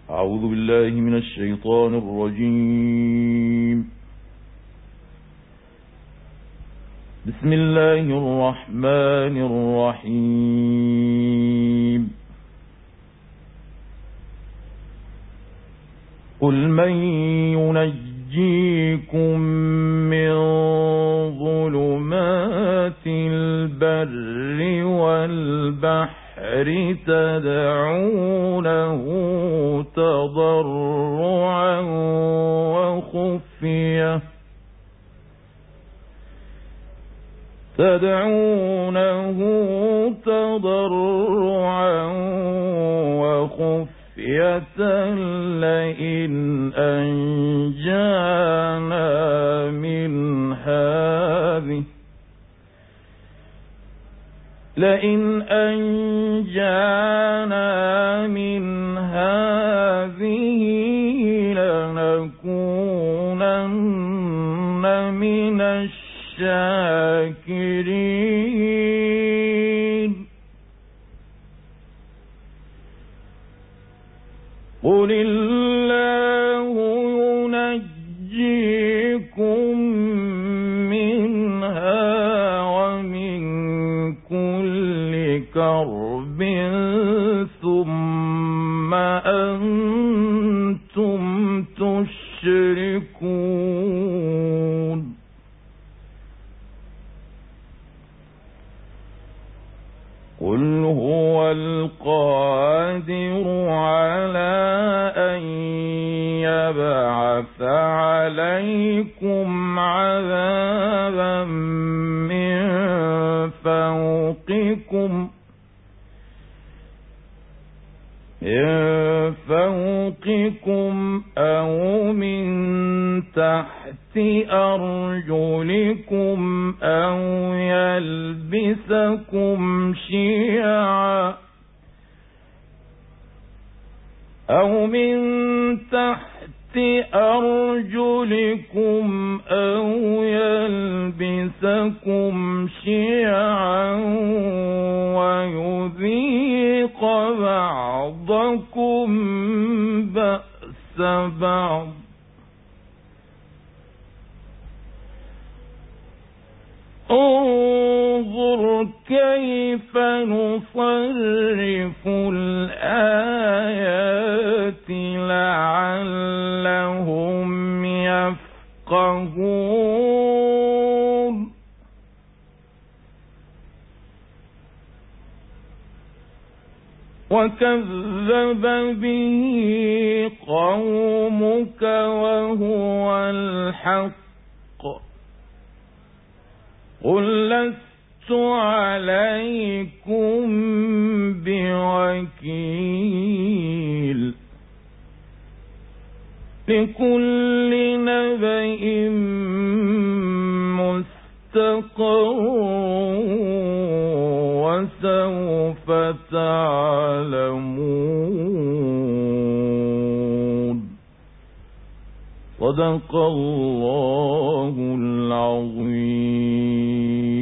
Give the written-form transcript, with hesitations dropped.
أعوذ بالله من الشيطان الرجيم. بسم الله الرحمن الرحيم. قل من ينجيكم من ظلمات البر والبحر تدعونه تضرعا وخفية لئن أنجانا من هذه لنكونن من الشاكرين. قل الله ينجيكم منها ومن كل كرب ثم أنتم تشركون. قل هو القادر على أن يبعث عليكم عذابا من فوقكم أو من تحت أرجلكم أو يلبسكم شيعا ويذيق بعضكم بأس بعض. انظر كيف نصرف الآيات لعلهم يفقهون. وكذب به قومك وهو الحق. قل لست عليكم بوكيل. لكل نبأ مستقر وسوف تعلمون. صدق الله العظيم.